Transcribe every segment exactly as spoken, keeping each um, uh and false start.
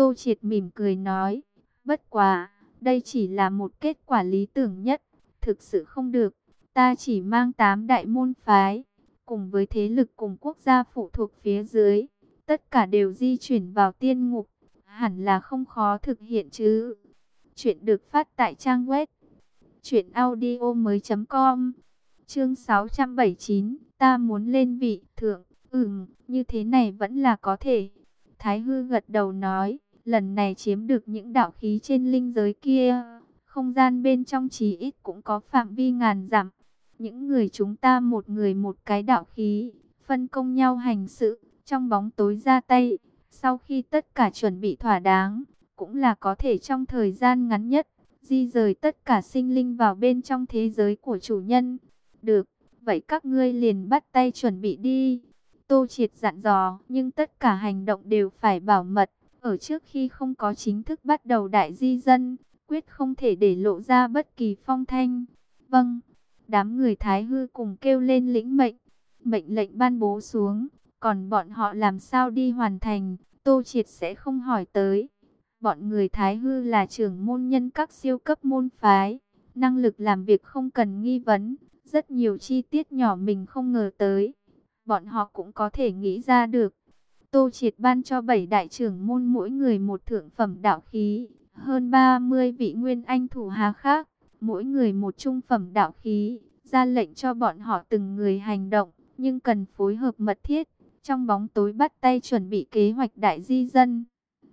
Tô Triệt mỉm cười nói, bất quá, đây chỉ là một kết quả lý tưởng nhất, thực sự không được. Ta chỉ mang tám đại môn phái, cùng với thế lực cùng quốc gia phụ thuộc phía dưới, tất cả đều di chuyển vào tiên ngục, hẳn là không khó thực hiện chứ. Chuyện được phát tại trang web truyện audio mới chấm com. Chương sáu trăm bảy mươi chín, ta muốn lên vị thượng. Ừm, như thế này vẫn là có thể. Thái Hư gật đầu nói, lần này chiếm được những đạo khí trên linh giới kia, không gian bên trong chí ít cũng có phạm vi ngàn dặm. Những người chúng ta một người một cái đạo khí, phân công nhau hành sự, trong bóng tối ra tay. Sau khi tất cả chuẩn bị thỏa đáng, cũng là có thể trong thời gian ngắn nhất, di rời tất cả sinh linh vào bên trong thế giới của chủ nhân. Được, vậy các ngươi liền bắt tay chuẩn bị đi. Tô Triệt dặn dò, nhưng tất cả hành động đều phải bảo mật. Ở trước khi không có chính thức bắt đầu đại di dân, quyết không thể để lộ ra bất kỳ phong thanh. Vâng, đám người Thái Hư cùng kêu lên lĩnh mệnh. Mệnh lệnh ban bố xuống, còn bọn họ làm sao đi hoàn thành, Tô Triệt sẽ không hỏi tới. Bọn người Thái Hư là trưởng môn nhân các siêu cấp môn phái, năng lực làm việc không cần nghi vấn, rất nhiều chi tiết nhỏ mình không ngờ tới, bọn họ cũng có thể nghĩ ra được. Tô Triệt ban cho bảy đại trưởng môn mỗi người một thượng phẩm đạo khí, hơn ba mươi vị nguyên anh thủ hạ khác, mỗi người một trung phẩm đạo khí, ra lệnh cho bọn họ từng người hành động, nhưng cần phối hợp mật thiết, trong bóng tối bắt tay chuẩn bị kế hoạch đại di dân.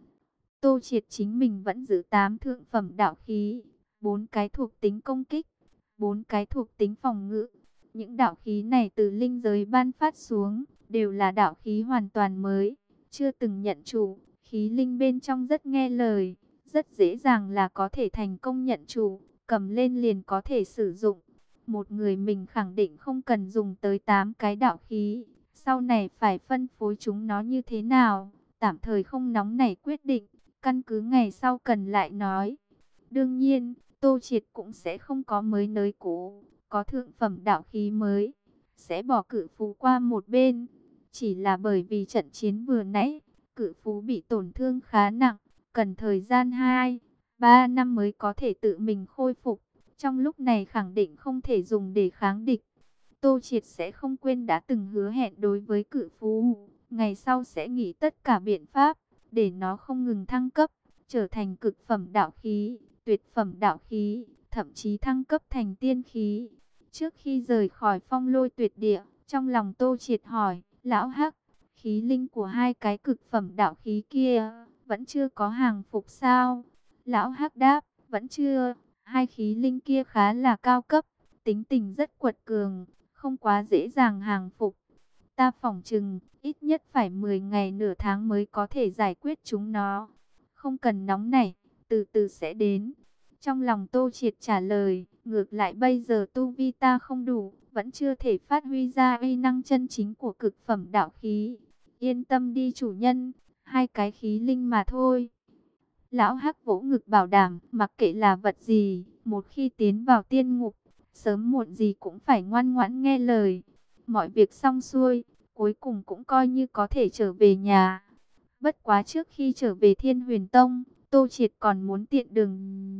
Tô Triệt chính mình vẫn giữ tám thượng phẩm đạo khí, bốn cái thuộc tính công kích, bốn cái thuộc tính phòng ngự. Những đạo khí này từ linh giới ban phát xuống, đều là đạo khí hoàn toàn mới, chưa từng nhận chủ. Khí linh bên trong rất nghe lời, rất dễ dàng là có thể thành công nhận chủ, cầm lên liền có thể sử dụng. Một người mình khẳng định không cần dùng tới tám cái đạo khí, sau này phải phân phối chúng nó như thế nào, tạm thời không nóng nảy quyết định, căn cứ ngày sau cần lại nói. Đương nhiên, Tô Triệt cũng sẽ không có mới nới cũ, có thượng phẩm đạo khí mới, sẽ bỏ cự phú qua một bên. Chỉ là bởi vì trận chiến vừa nãy, cự phú bị tổn thương khá nặng, cần thời gian hai ba năm mới có thể tự mình khôi phục. Trong lúc này khẳng định không thể dùng để kháng địch. Tô Triệt sẽ không quên đã từng hứa hẹn đối với cự phú, ngày sau sẽ nghĩ tất cả biện pháp, để nó không ngừng thăng cấp, trở thành cực phẩm đạo khí, tuyệt phẩm đạo khí, thậm chí thăng cấp thành tiên khí. Trước khi rời khỏi Phong Lôi Tuyệt Địa, trong lòng Tô Triệt hỏi, lão Hắc, khí linh của hai cái cực phẩm đạo khí kia, vẫn chưa có hàng phục sao? Lão Hắc đáp, vẫn chưa, hai khí linh kia khá là cao cấp, tính tình rất quật cường, không quá dễ dàng hàng phục. Ta phỏng chừng, ít nhất phải mười ngày nửa tháng mới có thể giải quyết chúng nó. Không cần nóng nảy, từ từ sẽ đến. Trong lòng Tô Triệt trả lời, ngược lại bây giờ tu vi ta không đủ, vẫn chưa thể phát huy ra uy năng chân chính của cực phẩm đạo khí. Yên tâm đi chủ nhân, hai cái khí linh mà thôi. Lão Hắc vỗ ngực bảo đảm, mặc kệ là vật gì, một khi tiến vào tiên ngục, sớm muộn gì cũng phải ngoan ngoãn nghe lời. Mọi việc xong xuôi, cuối cùng cũng coi như có thể trở về nhà. Bất quá trước khi trở về Thiên Huyền Tông, Tô Triệt còn muốn tiện đường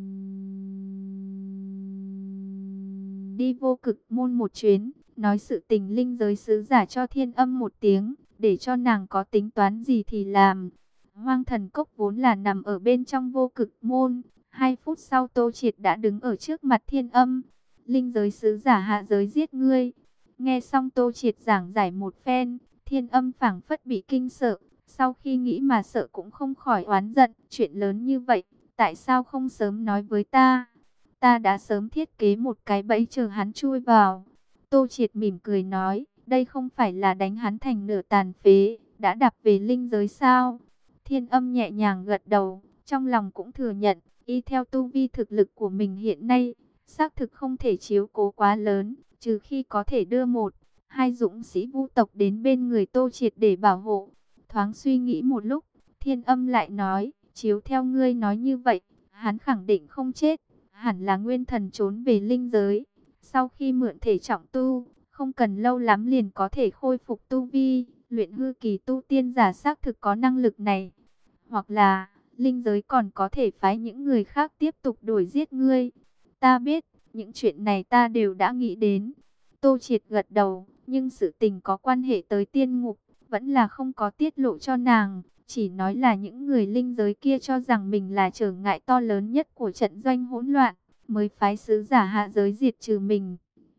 đi Vô Cực Môn một chuyến, nói sự tình linh giới sứ giả cho Thiên Âm một tiếng, để cho nàng có tính toán gì thì làm. Hoang Thần Cốc vốn là nằm ở bên trong Vô Cực Môn, hai phút sau Tô Triệt đã đứng ở trước mặt Thiên Âm. Linh giới sứ giả hạ giới giết ngươi. Nghe xong Tô Triệt giảng giải một phen, Thiên Âm phảng phất bị kinh sợ. Sau khi nghĩ mà sợ cũng không khỏi oán giận, chuyện lớn như vậy, tại sao không sớm nói với ta? Ta đã sớm thiết kế một cái bẫy chờ hắn chui vào. Tô Triệt mỉm cười nói, đây không phải là đánh hắn thành nửa tàn phế, đã đạp về linh giới sao? Thiên Âm nhẹ nhàng gật đầu, trong lòng cũng thừa nhận, y theo tu vi thực lực của mình hiện nay, xác thực không thể chiếu cố quá lớn, trừ khi có thể đưa một, hai dũng sĩ vũ tộc đến bên người Tô Triệt để bảo hộ. Thoáng suy nghĩ một lúc, Thiên Âm lại nói, chiếu theo ngươi nói như vậy, hắn khẳng định không chết, hẳn là nguyên thần trốn về linh giới. Sau khi mượn thể trọng tu, không cần lâu lắm liền có thể khôi phục tu vi, luyện hư kỳ tu tiên giả xác thực có năng lực này. Hoặc là, linh giới còn có thể phái những người khác tiếp tục đuổi giết ngươi. Ta biết, những chuyện này ta đều đã nghĩ đến. Tô Triệt gật đầu, nhưng sự tình có quan hệ tới tiên ngục, vẫn là không có tiết lộ cho nàng. Chỉ nói là những người linh giới kia cho rằng mình là trở ngại to lớn nhất của trận doanh hỗn loạn, mới phái sứ giả hạ giới diệt trừ mình.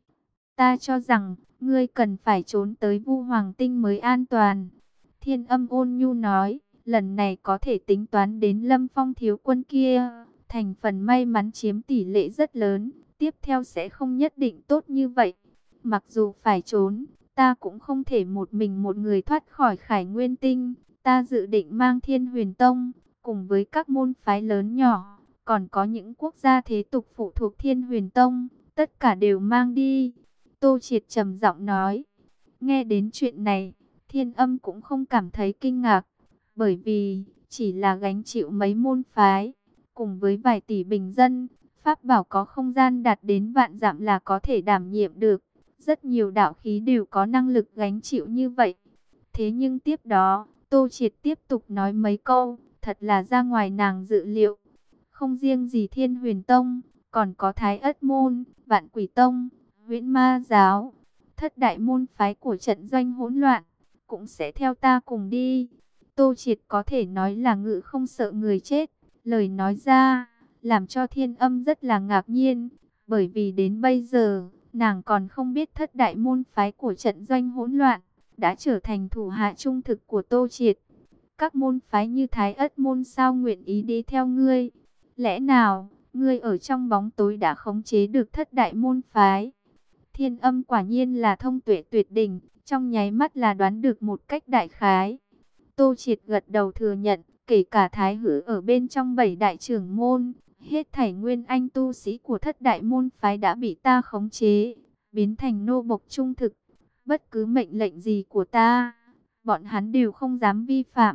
Ta cho rằng, ngươi cần phải trốn tới Vu Hoàng Tinh mới an toàn. Thiên Âm ôn nhu nói, lần này có thể tính toán đến Lâm Phong thiếu quân kia, thành phần may mắn chiếm tỷ lệ rất lớn, tiếp theo sẽ không nhất định tốt như vậy. Mặc dù phải trốn, ta cũng không thể một mình một người thoát khỏi Khải Nguyên Tinh. Ta dự định mang Thiên Huyền Tông, cùng với các môn phái lớn nhỏ, còn có những quốc gia thế tục phụ thuộc Thiên Huyền Tông, tất cả đều mang đi. Tô Triệt trầm giọng nói. Nghe đến chuyện này, Thiên Âm cũng không cảm thấy kinh ngạc, bởi vì chỉ là gánh chịu mấy môn phái, cùng với vài tỷ bình dân, pháp bảo có không gian đạt đến vạn dặm là có thể đảm nhiệm được. Rất nhiều đạo khí đều có năng lực gánh chịu như vậy. Thế nhưng tiếp đó, Tô Triệt tiếp tục nói mấy câu, thật là ra ngoài nàng dự liệu. Không riêng gì Thiên Huyền Tông, còn có Thái Ất Môn, Vạn Quỷ Tông, Huyễn Ma Giáo, thất đại môn phái của trận doanh hỗn loạn, cũng sẽ theo ta cùng đi. Tô Triệt có thể nói là ngự không sợ người chết, lời nói ra, làm cho Thiên Âm rất là ngạc nhiên, bởi vì đến bây giờ, nàng còn không biết thất đại môn phái của trận doanh hỗn loạn đã trở thành thủ hạ trung thực của Tô Triệt. Các môn phái như Thái Ất Môn sao nguyện ý đi theo ngươi? Lẽ nào, ngươi ở trong bóng tối đã khống chế được thất đại môn phái? Thiên Âm quả nhiên là thông tuệ tuyệt đỉnh, trong nháy mắt là đoán được một cách đại khái. Tô Triệt gật đầu thừa nhận, kể cả Thái Hử ở bên trong bảy đại trưởng môn, hết thảy nguyên anh tu sĩ của thất đại môn phái đã bị ta khống chế, biến thành nô bộc trung thực. Bất cứ mệnh lệnh gì của ta, bọn hắn đều không dám vi phạm.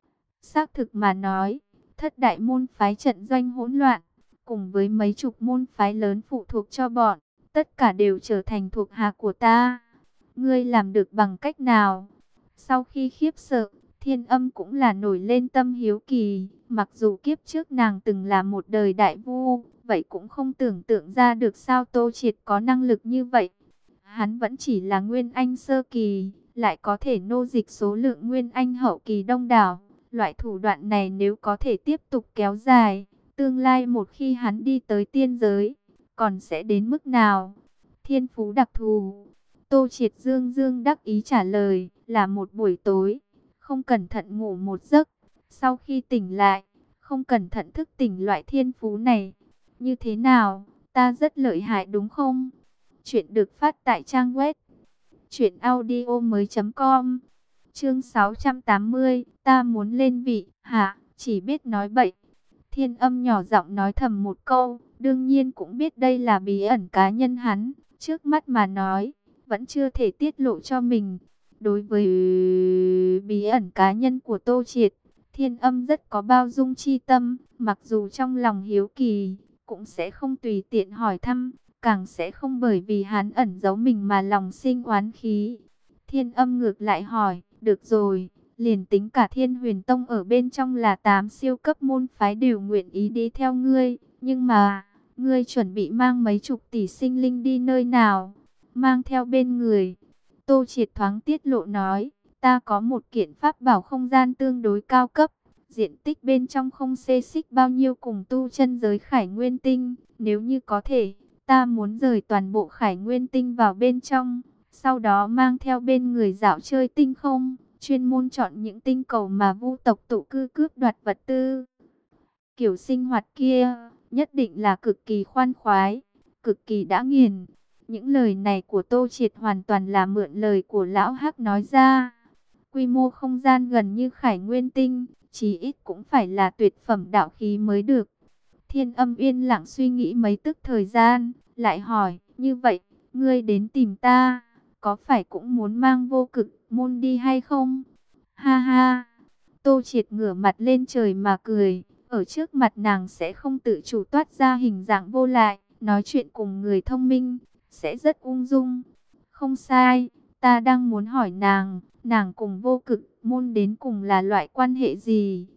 Xác thực mà nói, thất đại môn phái trận doanh hỗn loạn, cùng với mấy chục môn phái lớn phụ thuộc cho bọn, tất cả đều trở thành thuộc hạ của ta. Ngươi làm được bằng cách nào? Sau khi khiếp sợ, Thiên Âm cũng là nổi lên tâm hiếu kỳ. Mặc dù kiếp trước nàng từng là một đời đại vu, vậy cũng không tưởng tượng ra được sao Tô Triệt có năng lực như vậy. Hắn vẫn chỉ là nguyên anh sơ kỳ, lại có thể nô dịch số lượng nguyên anh hậu kỳ đông đảo. Loại thủ đoạn này nếu có thể tiếp tục kéo dài, tương lai một khi hắn đi tới tiên giới, còn sẽ đến mức nào? Thiên phú đặc thù. Tô Triệt dương dương đắc ý trả lời, là một buổi tối, không cẩn thận ngủ một giấc. Sau khi tỉnh lại, không cẩn thận thức tỉnh loại thiên phú này. Như thế nào? Ta rất lợi hại đúng không? Chuyện được phát tại trang web truyện audio mới chấm com. Chương sáu trăm tám mươi, ta muốn lên vị, hả? Chỉ biết nói bậy. Thiên Âm nhỏ giọng nói thầm một câu, đương nhiên cũng biết đây là bí ẩn cá nhân hắn, trước mắt mà nói, vẫn chưa thể tiết lộ cho mình. Đối với bí ẩn cá nhân của Tô Triệt, Thiên Âm rất có bao dung chi tâm, mặc dù trong lòng hiếu kỳ, cũng sẽ không tùy tiện hỏi thăm, càng sẽ không bởi vì hắn ẩn giấu mình mà lòng sinh oán khí. Thiên Âm ngược lại hỏi, được rồi, liền tính cả Thiên Huyền Tông ở bên trong là tám siêu cấp môn phái đều nguyện ý đi theo ngươi, nhưng mà, ngươi chuẩn bị mang mấy chục tỷ sinh linh đi nơi nào? Mang theo bên người. Tô Triệt thoáng tiết lộ nói, ta có một kiện pháp bảo không gian tương đối cao cấp, diện tích bên trong không xê xích bao nhiêu cùng tu chân giới Khải Nguyên Tinh, nếu như có thể, ta muốn rời toàn bộ Khải Nguyên Tinh vào bên trong, sau đó mang theo bên người dạo chơi tinh không, chuyên môn chọn những tinh cầu mà vu tộc tụ cư cướp đoạt vật tư. Kiểu sinh hoạt kia, nhất định là cực kỳ khoan khoái, cực kỳ đã nghiền. Những lời này của Tô Triệt hoàn toàn là mượn lời của Lão Hắc nói ra. Quy mô không gian gần như Khải Nguyên Tinh, chí ít cũng phải là tuyệt phẩm đạo khí mới được. Thiên Âm yên lặng suy nghĩ mấy tức thời gian, lại hỏi, như vậy, ngươi đến tìm ta, có phải cũng muốn mang vô cực môn đi hay không? Ha ha, Tô Triệt ngửa mặt lên trời mà cười, ở trước mặt nàng sẽ không tự chủ toát ra hình dạng vô lại, nói chuyện cùng người thông minh, sẽ rất ung dung. Không sai, ta đang muốn hỏi nàng, nàng cùng vô cực môn đến cùng là loại quan hệ gì?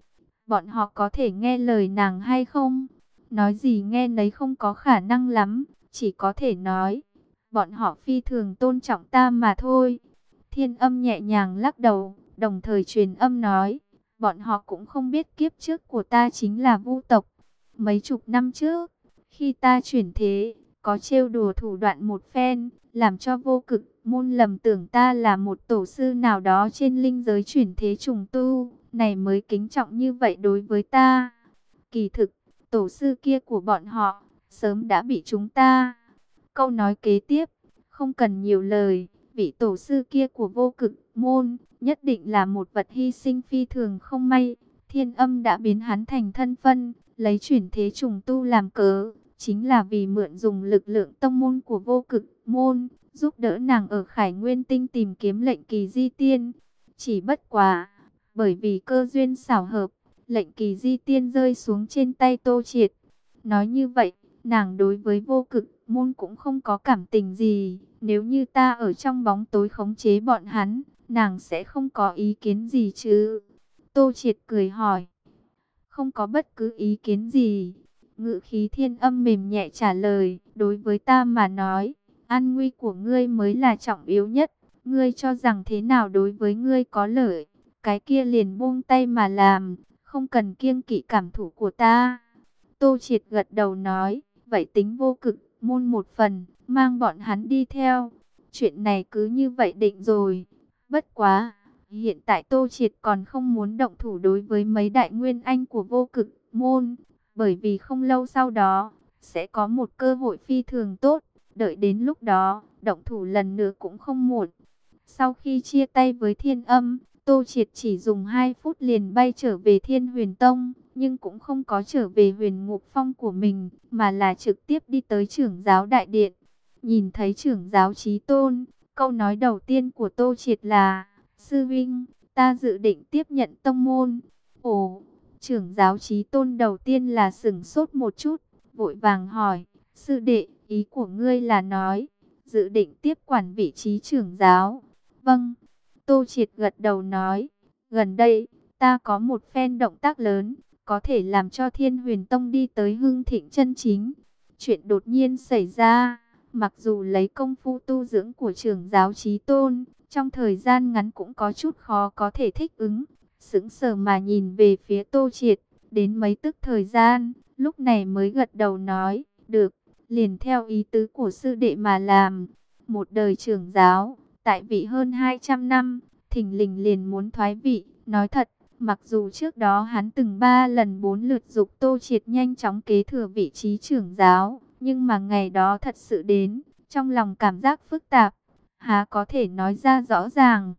bọn họ có thể nghe lời nàng hay không? Nói gì nghe nấy không có khả năng lắm, chỉ có thể nói, bọn họ phi thường tôn trọng ta mà thôi. Thiên Âm nhẹ nhàng lắc đầu, đồng thời truyền âm nói, bọn họ cũng không biết kiếp trước của ta chính là Vu tộc. Mấy chục năm trước, khi ta chuyển thế, có trêu đùa thủ đoạn một phen, làm cho Vô Cực môn lầm tưởng ta là một tổ sư nào đó trên linh giới chuyển thế trùng tu, này mới kính trọng như vậy đối với ta. Kỳ thực, tổ sư kia của bọn họ, sớm đã bị chúng ta. Câu nói kế tiếp, không cần nhiều lời, vị tổ sư kia của Vô Cực môn, nhất định là một vật hy sinh phi thường không may. Thiên Âm đã biến hắn thành thân phân, lấy chuyển thế trùng tu làm cớ, chính là vì mượn dùng lực lượng tông môn của Vô Cực môn, giúp đỡ nàng ở Khải Nguyên Tinh tìm kiếm lệnh kỳ di tiên. Chỉ bất quá, bởi vì cơ duyên xảo hợp, lệnh kỳ di tiên rơi xuống trên tay Tô Triệt. Nói như vậy, nàng đối với Vô Cực môn cũng không có cảm tình gì. Nếu như ta ở trong bóng tối khống chế bọn hắn, nàng sẽ không có ý kiến gì chứ? Tô Triệt cười hỏi. Không có bất cứ ý kiến gì. Ngự khí Thiên Âm mềm nhẹ trả lời, đối với ta mà nói, an nguy của ngươi mới là trọng yếu nhất. Ngươi cho rằng thế nào đối với ngươi có lợi, cái kia liền buông tay mà làm, không cần kiêng kỵ cảm thụ của ta. Tô Triệt gật đầu nói, vậy tính Vô Cực môn một phần, mang bọn hắn đi theo. Chuyện này cứ như vậy định rồi. Bất quá, hiện tại Tô Triệt còn không muốn động thủ đối với mấy đại nguyên anh của Vô Cực môn, bởi vì không lâu sau đó, sẽ có một cơ hội phi thường tốt, đợi đến lúc đó, động thủ lần nữa cũng không muộn. Sau khi chia tay với Thiên Âm, Tô Triệt chỉ dùng hai phút liền bay trở về Thiên Huyền Tông, nhưng cũng không có trở về Huyền Ngục Phong của mình, mà là trực tiếp đi tới trưởng giáo đại điện. Nhìn thấy trưởng giáo Chí Tôn, câu nói đầu tiên của Tô Triệt là, sư vinh, ta dự định tiếp nhận tông môn. Ồ, trưởng giáo Chí Tôn đầu tiên là sửng sốt một chút, vội vàng hỏi, sư đệ, ý của ngươi là nói, dự định tiếp quản vị trí trưởng giáo. Vâng, Tô Triệt gật đầu nói, gần đây, ta có một phen động tác lớn, có thể làm cho Thiên Huyền Tông đi tới hưng thịnh chân chính. Chuyện đột nhiên xảy ra, mặc dù lấy công phu tu dưỡng của trưởng giáo Chí Tôn, trong thời gian ngắn cũng có chút khó có thể thích ứng. Sững sờ mà nhìn về phía Tô Triệt, đến mấy tức thời gian, lúc này mới gật đầu nói, được, liền theo ý tứ của sư đệ mà làm. Một đời trưởng giáo, tại vị hơn hai trăm năm, thình lình liền muốn thoái vị. Nói thật, mặc dù trước đó hắn từng ba lần bốn lượt giục Tô Triệt nhanh chóng kế thừa vị trí trưởng giáo, nhưng mà ngày đó thật sự đến, trong lòng cảm giác phức tạp, há có thể nói ra rõ ràng.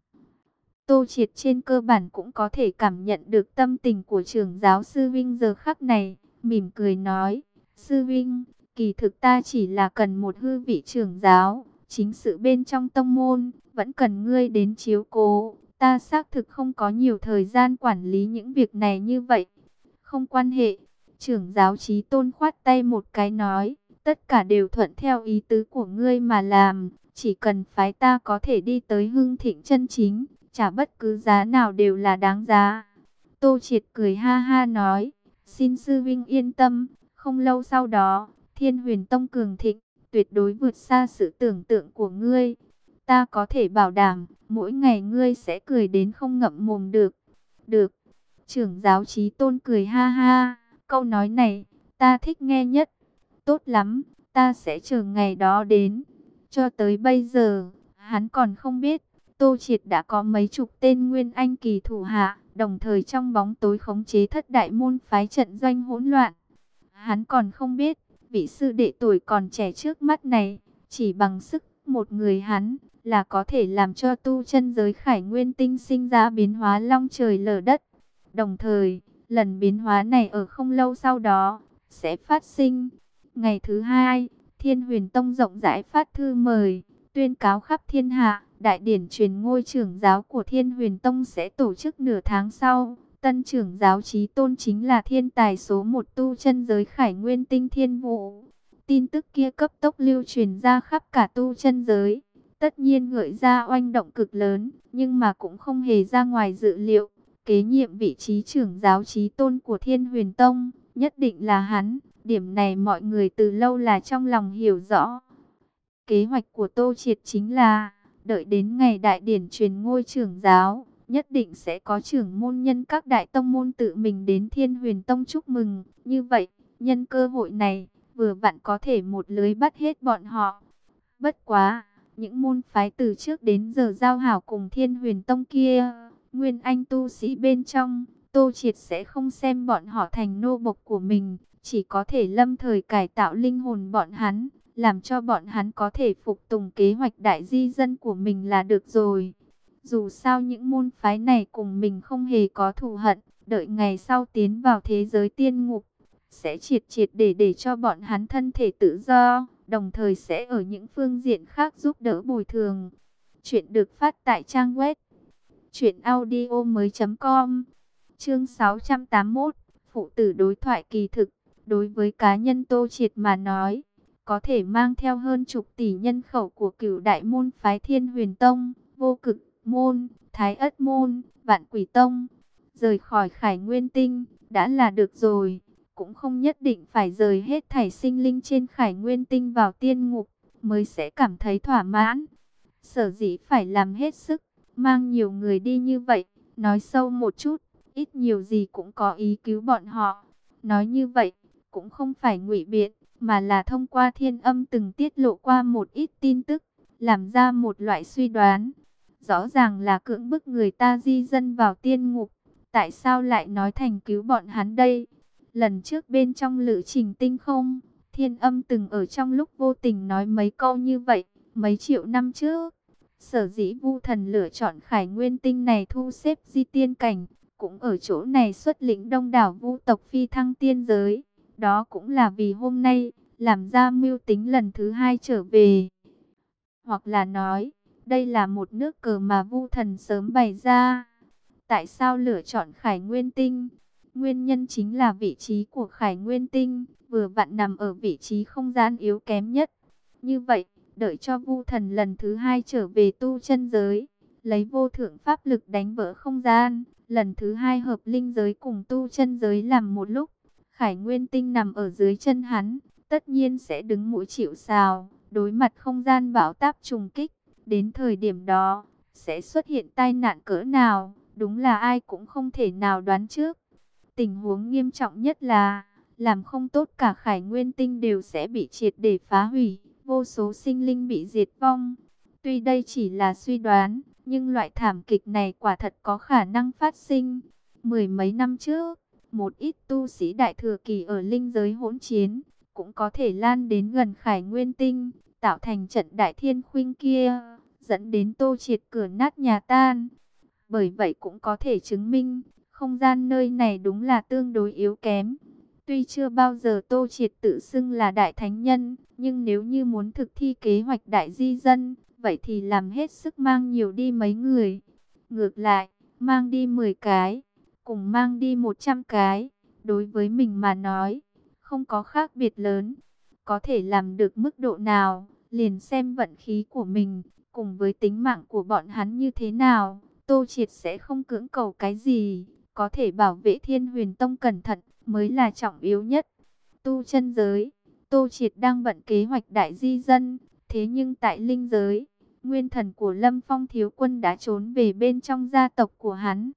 Tô Triệt trên cơ bản cũng có thể cảm nhận được tâm tình của trưởng giáo sư Vinh giờ khắc này, mỉm cười nói, sư Vinh, kỳ thực ta chỉ là cần một hư vị trưởng giáo, chính sự bên trong tông môn, vẫn cần ngươi đến chiếu cố, ta xác thực không có nhiều thời gian quản lý những việc này như vậy. Không quan hệ, trưởng giáo Chí Tôn khoát tay một cái nói, tất cả đều thuận theo ý tứ của ngươi mà làm, chỉ cần phái ta có thể đi tới hưng thịnh chân chính, trả bất cứ giá nào đều là đáng giá. Tô Triệt cười ha ha nói, xin sư Vinh yên tâm, không lâu sau đó, Thiên Huyền Tông cường thịnh, tuyệt đối vượt xa sự tưởng tượng của ngươi. Ta có thể bảo đảm, mỗi ngày ngươi sẽ cười đến không ngậm mồm được. Được. Trưởng giáo Chí Tôn cười ha ha, câu nói này, ta thích nghe nhất. Tốt lắm, ta sẽ chờ ngày đó đến. Cho tới bây giờ, hắn còn không biết, Tô Triệt đã có mấy chục tên nguyên anh kỳ thủ hạ, đồng thời trong bóng tối khống chế thất đại môn phái trận doanh hỗn loạn. Hắn còn không biết, vị sư đệ tuổi còn trẻ trước mắt này, chỉ bằng sức một người hắn, là có thể làm cho tu chân giới Khải Nguyên Tinh sinh ra biến hóa long trời lở đất. Đồng thời, lần biến hóa này ở không lâu sau đó, sẽ phát sinh. Ngày thứ hai, Thiên Huyền Tông rộng rãi phát thư mời, tuyên cáo khắp thiên hạ, đại điển truyền ngôi trưởng giáo của Thiên Huyền Tông sẽ tổ chức nửa tháng sau. Tân trưởng giáo Chí Tôn chính là thiên tài số một tu chân giới Khải Nguyên Tinh Thiên Vũ. Tin tức kia cấp tốc lưu truyền ra khắp cả tu chân giới, tất nhiên gợi ra oanh động cực lớn, nhưng mà cũng không hề ra ngoài dự liệu. kế nhiệm vị trí trưởng giáo chí tôn của Thiên Huyền Tông, nhất định là hắn. Điểm này mọi người từ lâu là trong lòng hiểu rõ. Kế hoạch của Tô Triệt chính là, đợi đến ngày đại điển truyền ngôi trưởng giáo, nhất định sẽ có trưởng môn nhân các đại tông môn tự mình đến Thiên Huyền Tông chúc mừng. Như vậy, nhân cơ hội này, vừa vặn có thể một lưới bắt hết bọn họ. Bất quá, những môn phái từ trước đến giờ giao hảo cùng Thiên Huyền Tông kia, nguyên anh tu sĩ bên trong, Tô Triệt sẽ không xem bọn họ thành nô bộc của mình, chỉ có thể lâm thời cải tạo linh hồn bọn hắn, làm cho bọn hắn có thể phục tùng kế hoạch đại di dân của mình là được rồi. Dù sao những môn phái này cùng mình không hề có thù hận, đợi ngày sau tiến vào thế giới tiên ngục, sẽ triệt triệt để để cho bọn hắn thân thể tự do, đồng thời sẽ ở những phương diện khác giúp đỡ bồi thường. Chuyện được phát tại trang web truyện audio mới chấm com. Chương sáu trăm tám mươi mốt, phụ tử đối thoại kỳ thực. Đối với cá nhân Tô Triệt mà nói, có thể mang theo hơn chục tỷ nhân khẩu của cửu đại môn phái Thiên Huyền Tông, Vô Cực Môn, Thái Ất Môn, Vạn Quỷ Tông, rời khỏi Khải Nguyên Tinh, đã là được rồi. Cũng không nhất định phải rời hết thảy sinh linh trên Khải Nguyên Tinh vào tiên ngục, mới sẽ cảm thấy thỏa mãn. Sở dĩ phải làm hết sức, mang nhiều người đi như vậy, nói sâu một chút, ít nhiều gì cũng có ý cứu bọn họ. Nói như vậy, cũng không phải ngụy biện, mà là thông qua Thiên Âm từng tiết lộ qua một ít tin tức, làm ra một loại suy đoán. Rõ ràng là cưỡng bức người ta di dân vào tiên ngục, tại sao lại nói thành cứu bọn hắn đây? Lần trước bên trong lữ trình tinh không, Thiên Âm từng ở trong lúc vô tình nói mấy câu như vậy, mấy triệu năm trước. Sở dĩ Vu Thần lựa chọn Khải Nguyên Tinh này thu xếp di tiên cảnh, cũng ở chỗ này xuất lĩnh đông đảo Vu tộc phi thăng tiên giới. Đó cũng là vì hôm nay, làm ra mưu tính lần thứ hai trở về. Hoặc là nói, đây là một nước cờ mà Vu Thần sớm bày ra. Tại sao lựa chọn Khải Nguyên Tinh? Nguyên nhân chính là vị trí của Khải Nguyên Tinh, vừa vặn nằm ở vị trí không gian yếu kém nhất. Như vậy, đợi cho Vu Thần lần thứ hai trở về tu chân giới, lấy vô thượng pháp lực đánh vỡ không gian, lần thứ hai hợp linh giới cùng tu chân giới làm một lúc. Khải Nguyên Tinh nằm ở dưới chân hắn, tất nhiên sẽ đứng mũi chịu sào, đối mặt không gian bão táp trùng kích. Đến thời điểm đó, sẽ xuất hiện tai nạn cỡ nào, đúng là ai cũng không thể nào đoán trước. Tình huống nghiêm trọng nhất là, làm không tốt cả Khải Nguyên Tinh đều sẽ bị triệt để phá hủy, vô số sinh linh bị diệt vong. Tuy đây chỉ là suy đoán, nhưng loại thảm kịch này quả thật có khả năng phát sinh. Mười mấy năm trước, một ít tu sĩ đại thừa kỳ ở linh giới hỗn chiến, cũng có thể lan đến gần Khải Nguyên Tinh, tạo thành trận đại thiên khuynh kia, dẫn đến Tô Triệt cửa nát nhà tan. Bởi vậy cũng có thể chứng minh, không gian nơi này đúng là tương đối yếu kém. Tuy chưa bao giờ Tô Triệt tự xưng là đại thánh nhân, nhưng nếu như muốn thực thi kế hoạch đại di dân, vậy thì làm hết sức mang nhiều đi mấy người. Ngược lại, mang đi mười cái, cùng mang đi một trăm cái, đối với mình mà nói, không có khác biệt lớn. Có thể làm được mức độ nào, liền xem vận khí của mình, cùng với tính mạng của bọn hắn như thế nào. Tô Triệt sẽ không cưỡng cầu cái gì, có thể bảo vệ Thiên Huyền Tông cẩn thận mới là trọng yếu nhất. Tu chân giới, Tô Triệt đang bận kế hoạch đại di dân, thế nhưng tại linh giới, nguyên thần của Lâm Phong thiếu quân đã trốn về bên trong gia tộc của hắn.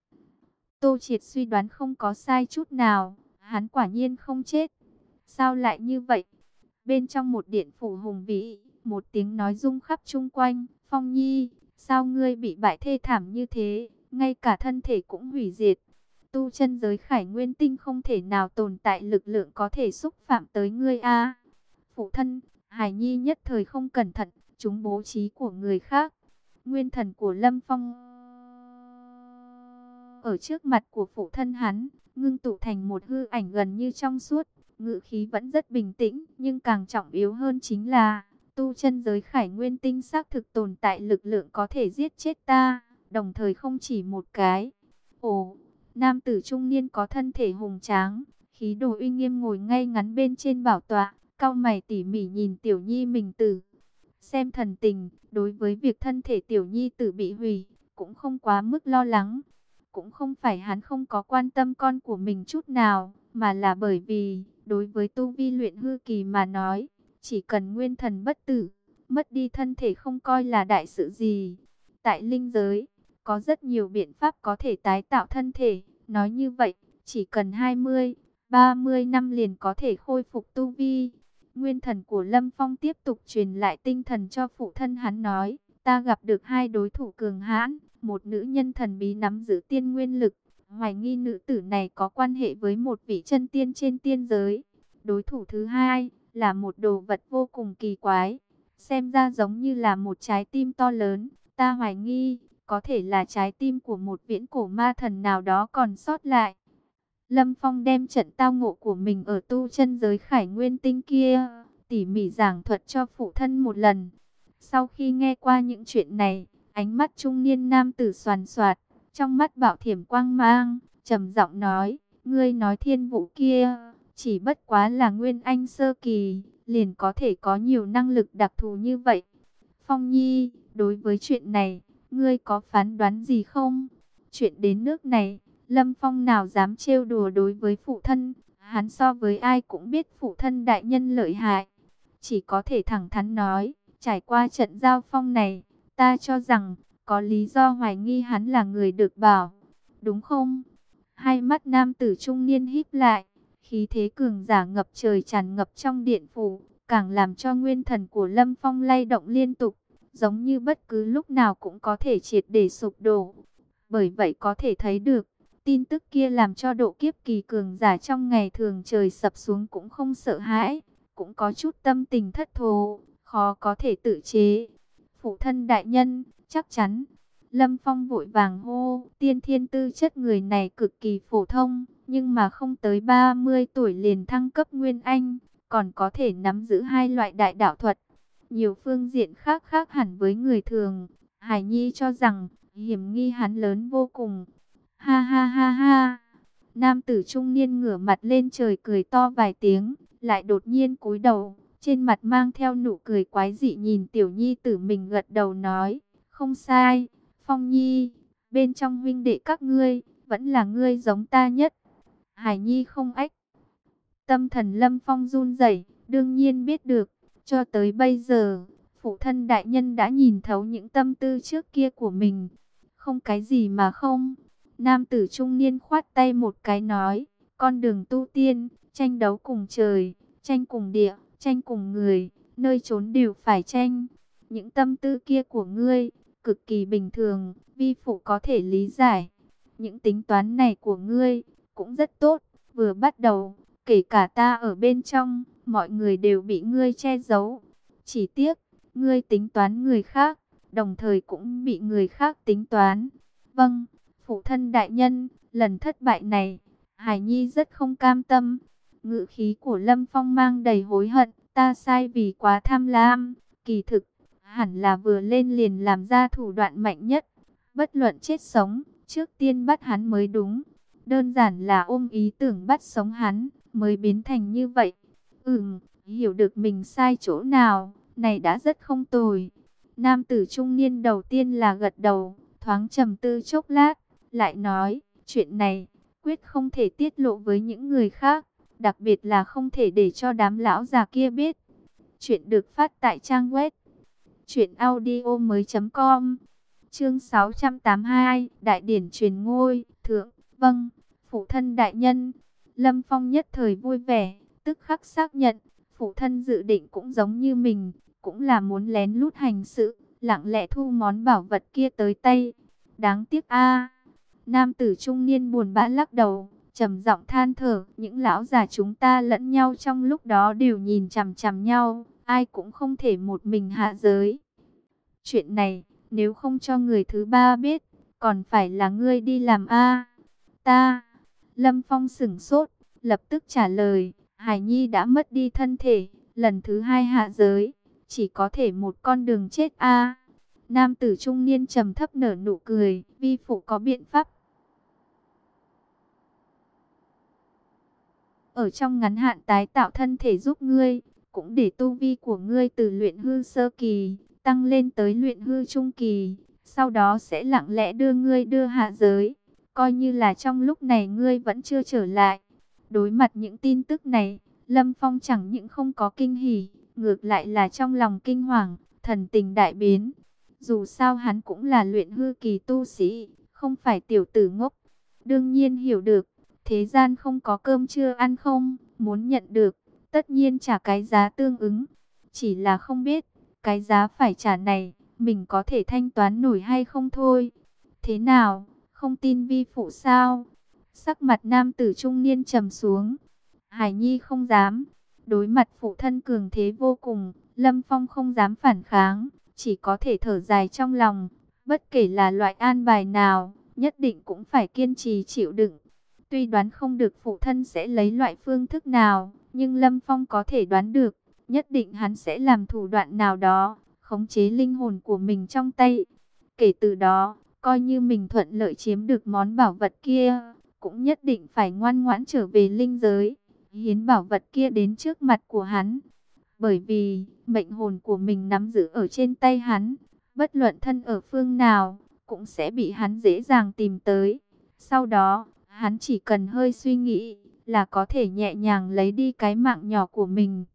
Tô Triệt suy đoán không có sai chút nào, hắn quả nhiên không chết. Sao lại như vậy? Bên trong một điện phủ hùng vĩ, một tiếng nói rung khắp chung quanh. Phong Nhi, sao ngươi bị bại thê thảm như thế, ngay cả thân thể cũng hủy diệt. Tu chân giới Khải Nguyên Tinh không thể nào tồn tại lực lượng có thể xúc phạm tới ngươi a. Phụ thân, Hải Nhi nhất thời không cẩn thận, chúng bố trí của người khác. Nguyên thần của Lâm Phong ở trước mặt của phụ thân hắn, ngưng tụ thành một hư ảnh gần như trong suốt. Ngự khí vẫn rất bình tĩnh, nhưng càng trọng yếu hơn chính là tu chân giới Khải Nguyên Tinh xác thực tồn tại lực lượng có thể giết chết ta, đồng thời không chỉ một cái. Ồ, nam tử trung niên có thân thể hùng tráng, khí độ uy nghiêm ngồi ngay ngắn bên trên bảo tọa, cau mày tỉ mỉ nhìn tiểu nhi mình tử. Xem thần tình, đối với việc thân thể tiểu nhi tử bị hủy, cũng không quá mức lo lắng. Cũng không phải hắn không có quan tâm con của mình chút nào, mà là bởi vì, đối với tu vi luyện hư kỳ mà nói, chỉ cần nguyên thần bất tử, mất đi thân thể không coi là đại sự gì. Tại linh giới, có rất nhiều biện pháp có thể tái tạo thân thể. Nói như vậy, chỉ cần hai mươi, ba mươi năm liền có thể khôi phục tu vi. Nguyên thần của Lâm Phong tiếp tục truyền lại tinh thần cho phụ thân hắn nói, ta gặp được hai đối thủ cường hãn, một nữ nhân thần bí nắm giữ tiên nguyên lực, hoài nghi nữ tử này có quan hệ với một vị chân tiên trên tiên giới. Đối thủ thứ hai là một đồ vật vô cùng kỳ quái, xem ra giống như là một trái tim to lớn, ta hoài nghi có thể là trái tim của một viễn cổ ma thần nào đó còn sót lại. Lâm Phong đem trận tao ngộ của mình ở tu chân giới Khải Nguyên Tinh kia tỉ mỉ giảng thuật cho phụ thân một lần. Sau khi nghe qua những chuyện này, ánh mắt trung niên nam tử xoàn xoạt, trong mắt Bảo Thiểm quang mang, trầm giọng nói, ngươi nói thiên vũ kia, chỉ bất quá là nguyên anh sơ kỳ, liền có thể có nhiều năng lực đặc thù như vậy. Phong Nhi, đối với chuyện này, ngươi có phán đoán gì không? Chuyện đến nước này, Lâm Phong nào dám trêu đùa đối với phụ thân, hắn so với ai cũng biết phụ thân đại nhân lợi hại. Chỉ có thể thẳng thắn nói, trải qua trận giao phong này, ta cho rằng, có lý do hoài nghi hắn là người được bảo. Đúng không? Hai mắt nam tử trung niên híp lại, khí thế cường giả ngập trời tràn ngập trong điện phủ, càng làm cho nguyên thần của Lâm Phong lay động liên tục, giống như bất cứ lúc nào cũng có thể triệt để sụp đổ. Bởi vậy có thể thấy được, tin tức kia làm cho độ kiếp kỳ cường giả trong ngày thường trời sập xuống cũng không sợ hãi, cũng có chút tâm tình thất thố, khó có thể tự chế. Phụ thân đại nhân, chắc chắn. Lâm Phong vội vàng hô, tiên thiên tư chất người này cực kỳ phổ thông, nhưng mà không tới ba mươi tuổi liền thăng cấp Nguyên Anh, còn có thể nắm giữ hai loại đại đạo thuật. Nhiều phương diện khác khác hẳn với người thường. Hải Nhi cho rằng, hiểm nghi hắn lớn vô cùng. Ha ha ha ha. Nam tử trung niên ngửa mặt lên trời cười to vài tiếng, lại đột nhiên cúi đầu, trên mặt mang theo nụ cười quái dị nhìn tiểu nhi tử mình gật đầu nói, không sai, Phong Nhi, bên trong huynh đệ các ngươi, vẫn là ngươi giống ta nhất. Hải Nhi không ách. Tâm thần Lâm Phong run rẩy, đương nhiên biết được, cho tới bây giờ, phụ thân đại nhân đã nhìn thấu những tâm tư trước kia của mình. Không cái gì mà không. Nam tử trung niên khoát tay một cái nói, con đường tu tiên, tranh đấu cùng trời, tranh cùng địa, tranh cùng người, nơi trốn đều phải tranh. Những tâm tư kia của ngươi, cực kỳ bình thường, vi phụ có thể lý giải. Những tính toán này của ngươi, cũng rất tốt, vừa bắt đầu, kể cả ta ở bên trong, mọi người đều bị ngươi che giấu. Chỉ tiếc, ngươi tính toán người khác, đồng thời cũng bị người khác tính toán. Vâng, phụ thân đại nhân, lần thất bại này, Hải Nhi rất không cam tâm. Ngữ khí của Lâm Phong mang đầy hối hận, ta sai vì quá tham lam, kỳ thực, hẳn là vừa lên liền làm ra thủ đoạn mạnh nhất. Bất luận chết sống, trước tiên bắt hắn mới đúng. Đơn giản là ôm ý tưởng bắt sống hắn, mới biến thành như vậy. Ừm, hiểu được mình sai chỗ nào, này đã rất không tồi. Nam tử trung niên đầu tiên là gật đầu, thoáng trầm tư chốc lát, lại nói, chuyện này, quyết không thể tiết lộ với những người khác, đặc biệt là không thể để cho đám lão già kia biết. Chuyện được phát tại trang web truyện audio mới chấm com. Chương sáu trăm tám mươi hai, Đại điển truyền ngôi, thượng, vâng, phụ thân đại nhân. Lâm Phong nhất thời vui vẻ, tức khắc xác nhận, phụ thân dự định cũng giống như mình, cũng là muốn lén lút hành sự, lặng lẽ thu món bảo vật kia tới tay. Đáng tiếc a. Nam tử trung niên buồn bã lắc đầu, trầm giọng than thở, những lão già chúng ta lẫn nhau trong lúc đó đều nhìn chằm chằm nhau, ai cũng không thể một mình hạ giới. Chuyện này, nếu không cho người thứ ba biết, còn phải là ngươi đi làm a. Ta. Lâm Phong sửng sốt, lập tức trả lời, Hải Nhi đã mất đi thân thể, lần thứ hai hạ giới, chỉ có thể một con đường chết a. Nam tử trung niên trầm thấp nở nụ cười, vi phụ có biện pháp. Ở trong ngắn hạn tái tạo thân thể giúp ngươi, cũng để tu vi của ngươi từ luyện hư sơ kỳ, tăng lên tới luyện hư trung kỳ, sau đó sẽ lặng lẽ đưa ngươi đưa hạ giới. coi như là trong lúc này ngươi vẫn chưa trở lại. Đối mặt những tin tức này, Lâm Phong chẳng những không có kinh hỉ, ngược lại là trong lòng kinh hoàng, thần tình đại biến. Dù sao hắn cũng là luyện hư kỳ tu sĩ, không phải tiểu tử ngốc. Đương nhiên hiểu được, thế gian không có cơm chưa ăn không, muốn nhận được, tất nhiên trả cái giá tương ứng. Chỉ là không biết, cái giá phải trả này, mình có thể thanh toán nổi hay không thôi. Thế nào, không tin vi phụ sao? Sắc mặt nam tử trung niên trầm xuống. Hải Nhi không dám. Đối mặt phụ thân cường thế vô cùng, Lâm Phong không dám phản kháng, chỉ có thể thở dài trong lòng. Bất kể là loại an bài nào, nhất định cũng phải kiên trì chịu đựng. Tuy đoán không được phụ thân sẽ lấy loại phương thức nào, nhưng Lâm Phong có thể đoán được, nhất định hắn sẽ làm thủ đoạn nào đó, khống chế linh hồn của mình trong tay. Kể từ đó, coi như mình thuận lợi chiếm được món bảo vật kia, cũng nhất định phải ngoan ngoãn trở về linh giới, hiến bảo vật kia đến trước mặt của hắn. Bởi vì, mệnh hồn của mình nắm giữ ở trên tay hắn, bất luận thân ở phương nào, cũng sẽ bị hắn dễ dàng tìm tới. Sau đó, hắn chỉ cần hơi suy nghĩ, là có thể nhẹ nhàng lấy đi cái mạng nhỏ của mình.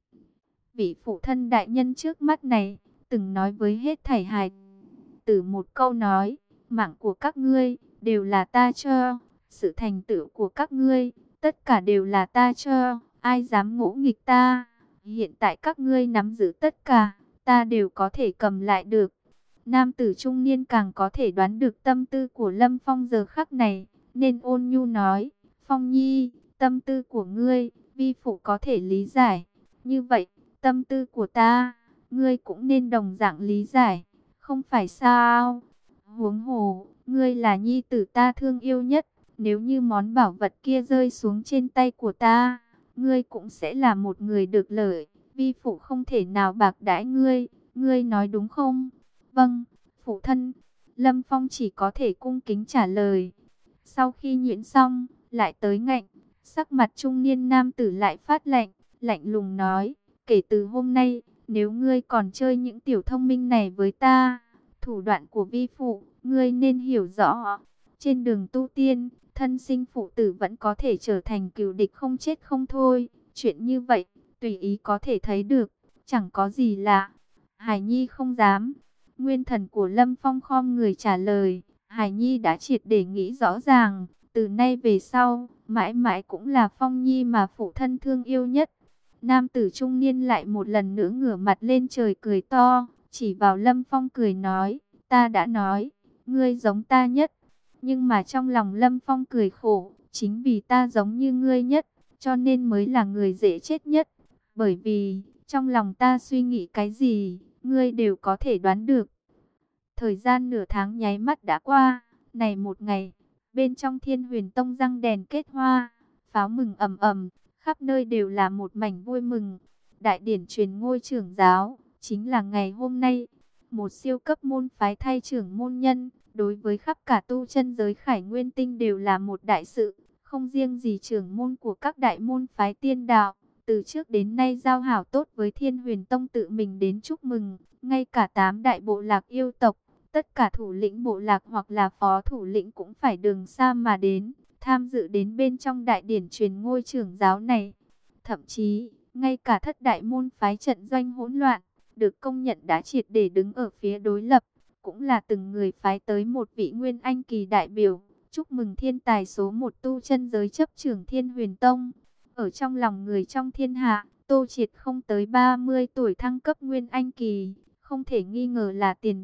Vị phụ thân đại nhân trước mắt này, từng nói với hết thảy hài tử một câu nói, mạng của các ngươi, đều là ta cho, sự thành tựu của các ngươi, tất cả đều là ta cho, ai dám ngỗ nghịch ta. Hiện tại các ngươi nắm giữ tất cả, ta đều có thể cầm lại được. Nam tử trung niên càng có thể đoán được tâm tư của Lâm Phong giờ khắc này, nên ôn nhu nói, Phong Nhi, tâm tư của ngươi, vi phụ có thể lý giải. Như vậy, tâm tư của ta, ngươi cũng nên đồng dạng lý giải, không phải sao? Huống hồ, ngươi là nhi tử ta thương yêu nhất, nếu như món bảo vật kia rơi xuống trên tay của ta, ngươi cũng sẽ là một người được lợi, vi phụ không thể nào bạc đãi ngươi, ngươi nói đúng không? Vâng, phụ thân. Lâm Phong chỉ có thể cung kính trả lời. Sau khi nhuyễn xong, lại tới ngạnh, sắc mặt trung niên nam tử lại phát lạnh, lạnh lùng nói, kể từ hôm nay, nếu ngươi còn chơi những tiểu thông minh này với ta, thủ đoạn của vi phụ, ngươi nên hiểu rõ. Trên đường tu tiên, thân sinh phụ tử vẫn có thể trở thành cừu địch không chết không thôi. Chuyện như vậy, tùy ý có thể thấy được, chẳng có gì lạ. Hải Nhi không dám. Nguyên thần của Lâm Phong khom người trả lời. Hải Nhi đã triệt để nghĩ rõ ràng, từ nay về sau, mãi mãi cũng là Phong Nhi mà phụ thân thương yêu nhất. Nam tử trung niên lại một lần nữa ngửa mặt lên trời cười to, chỉ vào Lâm Phong cười nói, ta đã nói, ngươi giống ta nhất. Nhưng mà trong lòng Lâm Phong cười khổ, chính vì ta giống như ngươi nhất, cho nên mới là người dễ chết nhất. Bởi vì, trong lòng ta suy nghĩ cái gì, ngươi đều có thể đoán được. Thời gian nửa tháng nháy mắt đã qua, này một ngày, bên trong Thiên Huyền Tông răng đèn kết hoa, pháo mừng ầm ầm, khắp nơi đều là một mảnh vui mừng. Đại điển truyền ngôi trưởng giáo, chính là ngày hôm nay, một siêu cấp môn phái thay trưởng môn nhân, đối với khắp cả tu chân giới Khải Nguyên Tinh đều là một đại sự, không riêng gì trưởng môn của các đại môn phái tiên đạo, từ trước đến nay giao hảo tốt với Thiên Huyền Tông tự mình đến chúc mừng, ngay cả tám đại bộ lạc yêu tộc, tất cả thủ lĩnh bộ lạc hoặc là phó thủ lĩnh cũng phải đường xa mà đến, tham dự đến bên trong đại điển truyền ngôi trưởng giáo này. Thậm chí, ngay cả thất đại môn phái trận doanh hỗn loạn, được công nhận đã triệt để đứng ở phía đối lập, cũng là từng người phái tới một vị nguyên anh kỳ đại biểu, chúc mừng thiên tài số một tu chân giới chấp trưởng Thiên Huyền Tông. Ở trong lòng người trong thiên hạ, Tô Triệt không tới ba mươi tuổi thăng cấp nguyên anh kỳ, không thể nghi ngờ là tiền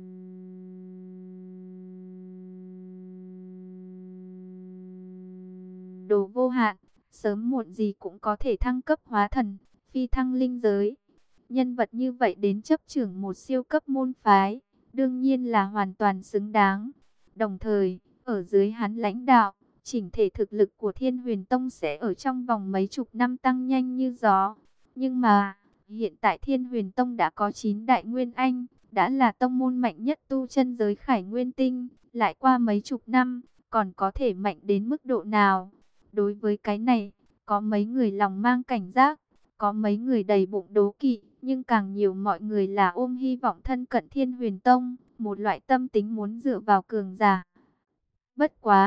đồ vô hạn, sớm muộn gì cũng có thể thăng cấp hóa thần, phi thăng linh giới. Nhân vật như vậy đến chấp trưởng một siêu cấp môn phái, đương nhiên là hoàn toàn xứng đáng. Đồng thời, ở dưới hắn lãnh đạo, chỉnh thể thực lực của Thiên Huyền Tông sẽ ở trong vòng mấy chục năm tăng nhanh như gió. Nhưng mà, hiện tại Thiên Huyền Tông đã có chín đại nguyên anh, đã là tông môn mạnh nhất tu chân giới Khải Nguyên Tinh, lại qua mấy chục năm, còn có thể mạnh đến mức độ nào? Đối với cái này, có mấy người lòng mang cảnh giác, có mấy người đầy bụng đố kỵ, nhưng càng nhiều mọi người là ôm hy vọng thân cận Thiên Huyền Tông, một loại tâm tính muốn dựa vào cường giả. Bất quá,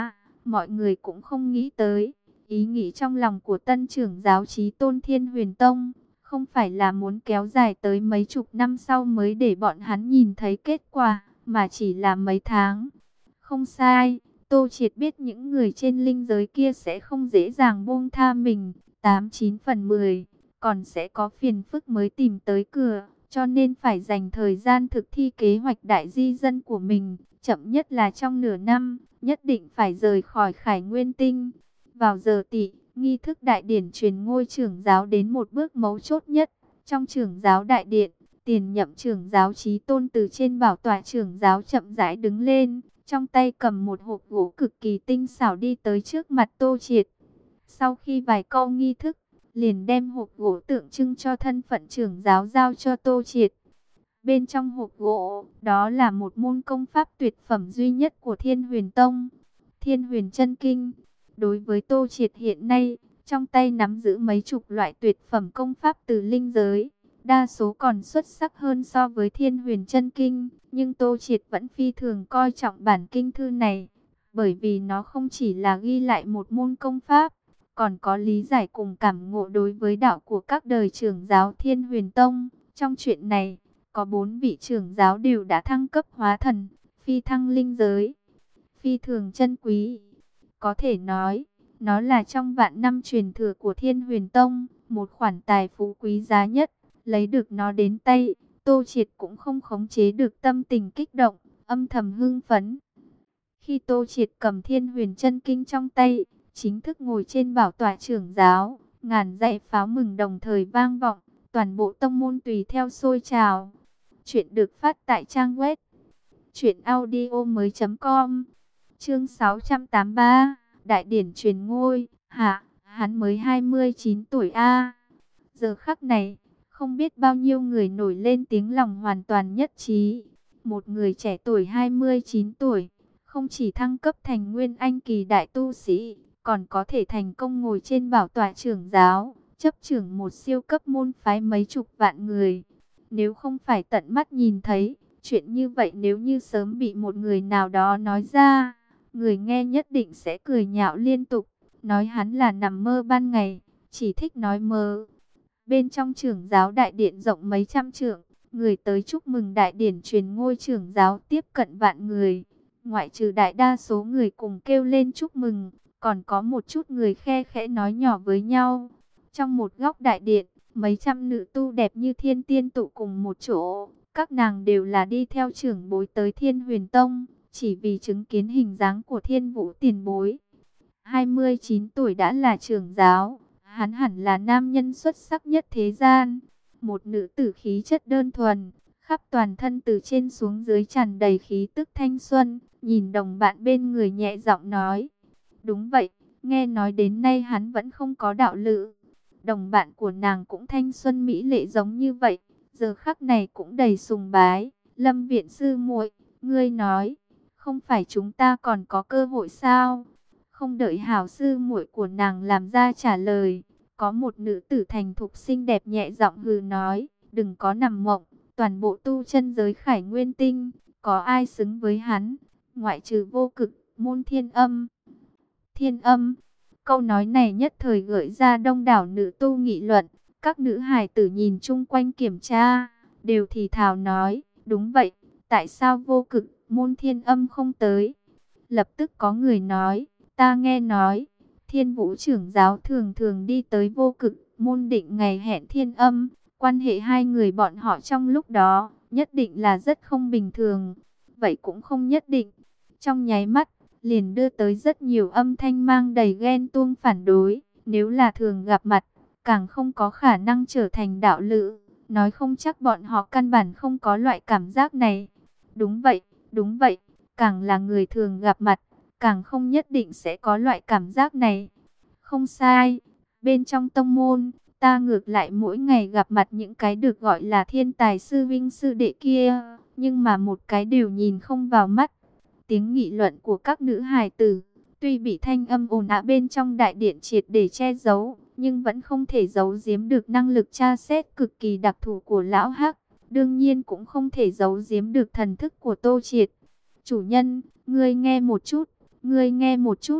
mọi người cũng không nghĩ tới. Ý nghĩ trong lòng của tân trưởng giáo Chí Tôn Thiên Huyền Tông, không phải là muốn kéo dài tới mấy chục năm sau mới để bọn hắn nhìn thấy kết quả, mà chỉ là mấy tháng. Không sai, Tô Triệt biết những người trên linh giới kia sẽ không dễ dàng buông tha mình, tám chín phần mười, còn sẽ có phiền phức mới tìm tới cửa, cho nên phải dành thời gian thực thi kế hoạch đại di dân của mình, chậm nhất là trong nửa năm, nhất định phải rời khỏi Khải Nguyên Tinh. Vào giờ Tỵ, nghi thức đại điển truyền ngôi trưởng giáo đến một bước mấu chốt nhất. Trong trưởng giáo đại điện, tiền nhậm trưởng giáo Chí Tôn từ trên bảo tọa trưởng giáo chậm rãi đứng lên, trong tay cầm một hộp gỗ cực kỳ tinh xảo đi tới trước mặt Tô Triệt. Sau khi vài câu nghi thức, liền đem hộp gỗ tượng trưng cho thân phận trưởng giáo giao cho Tô Triệt. Bên trong hộp gỗ, đó là một môn công pháp tuyệt phẩm duy nhất của Thiên Huyền Tông, Thiên Huyền Chân Kinh. Đối với Tô Triệt hiện nay, trong tay nắm giữ mấy chục loại tuyệt phẩm công pháp từ linh giới, đa số còn xuất sắc hơn so với Thiên Huyền Chân Kinh, nhưng Tô Triệt vẫn phi thường coi trọng bản kinh thư này, bởi vì nó không chỉ là ghi lại một môn công pháp, còn có lý giải cùng cảm ngộ đối với đạo của các đời trưởng giáo Thiên Huyền Tông. Trong chuyện này, có bốn vị trưởng giáo đều đã thăng cấp hóa thần, phi thăng linh giới, phi thường chân quý. Có thể nói, nó là trong vạn năm truyền thừa của Thiên Huyền Tông, một khoản tài phú quý giá nhất. Lấy được nó đến tay, Tô Triệt cũng không khống chế được tâm tình kích động, âm thầm hưng phấn. Khi Tô Triệt cầm Thiên Huyền Chân Kinh trong tay, chính thức ngồi trên bảo tọa trưởng giáo, ngàn dãy pháo mừng đồng thời vang vọng, toàn bộ tông môn tùy theo sôi trào. Chuyện được phát tại trang web truyện audio mới chấm com. Chương sáu trăm tám mươi ba, đại điển truyền ngôi. Hạ, hắn mới hai mươi chín tuổi a. Giờ khắc này, không biết bao nhiêu người nổi lên tiếng lòng hoàn toàn nhất trí. Một người trẻ tuổi hai mươi chín tuổi, không chỉ thăng cấp thành nguyên anh kỳ đại tu sĩ, còn có thể thành công ngồi trên bảo tọa trưởng giáo, chấp trưởng một siêu cấp môn phái mấy chục vạn người. Nếu không phải tận mắt nhìn thấy, chuyện như vậy nếu như sớm bị một người nào đó nói ra, người nghe nhất định sẽ cười nhạo liên tục, nói hắn là nằm mơ ban ngày, chỉ thích nói mơ. Bên trong trưởng giáo đại điện rộng mấy trăm trượng, người tới chúc mừng đại điển truyền ngôi trưởng giáo tiếp cận vạn người. Ngoại trừ đại đa số người cùng kêu lên chúc mừng, còn có một chút người khe khẽ nói nhỏ với nhau. Trong một góc đại điện, mấy trăm nữ tu đẹp như thiên tiên tụ cùng một chỗ. Các nàng đều là đi theo trưởng bối tới Thiên Huyền Tông, chỉ vì chứng kiến hình dáng của Thiên Vũ tiền bối. hai mươi chín tuổi đã là trưởng giáo, hắn hẳn là nam nhân xuất sắc nhất thế gian. Một nữ tử khí chất đơn thuần, khắp toàn thân từ trên xuống dưới tràn đầy khí tức thanh xuân, nhìn đồng bạn bên người nhẹ giọng nói. Đúng vậy, nghe nói đến nay hắn vẫn không có đạo lữ. Đồng bạn của nàng cũng thanh xuân mỹ lệ giống như vậy, giờ khắc này cũng đầy sùng bái. Lâm viện sư muội, ngươi nói, không phải chúng ta còn có cơ hội sao? Không đợi hảo sư muội của nàng làm ra trả lời, có một nữ tử thành thục xinh đẹp nhẹ giọng hừ nói, đừng có nằm mộng, toàn bộ tu chân giới Khải Nguyên Tinh, có ai xứng với hắn, ngoại trừ vô cực, môn thiên âm. Thiên âm, câu nói này nhất thời gợi ra đông đảo nữ tu nghị luận, các nữ hài tử nhìn chung quanh kiểm tra, đều thì thào nói, đúng vậy, tại sao vô cực, môn thiên âm không tới? Lập tức có người nói, ta nghe nói, Thiên Vũ trưởng giáo thường thường đi tới vô cực, môn định ngày hẹn thiên âm, quan hệ hai người bọn họ trong lúc đó, nhất định là rất không bình thường. Vậy cũng không nhất định. Trong nháy mắt, liền đưa tới rất nhiều âm thanh mang đầy ghen tuông phản đối. Nếu là thường gặp mặt, càng không có khả năng trở thành đạo lữ. Nói không chắc bọn họ căn bản không có loại cảm giác này. Đúng vậy, đúng vậy, càng là người thường gặp mặt, càng không nhất định sẽ có loại cảm giác này. Không sai, bên trong tông môn, ta ngược lại mỗi ngày gặp mặt những cái được gọi là thiên tài sư vinh sư đệ kia, nhưng mà một cái đều nhìn không vào mắt. Tiếng nghị luận của các nữ hài tử, tuy bị thanh âm ồn ào bên trong đại điện triệt để che giấu, nhưng vẫn không thể giấu giếm được năng lực tra xét cực kỳ đặc thù của lão Hắc. Đương nhiên cũng không thể giấu giếm được thần thức của Tô Triệt. Chủ nhân, ngươi nghe một chút, ngươi nghe một chút.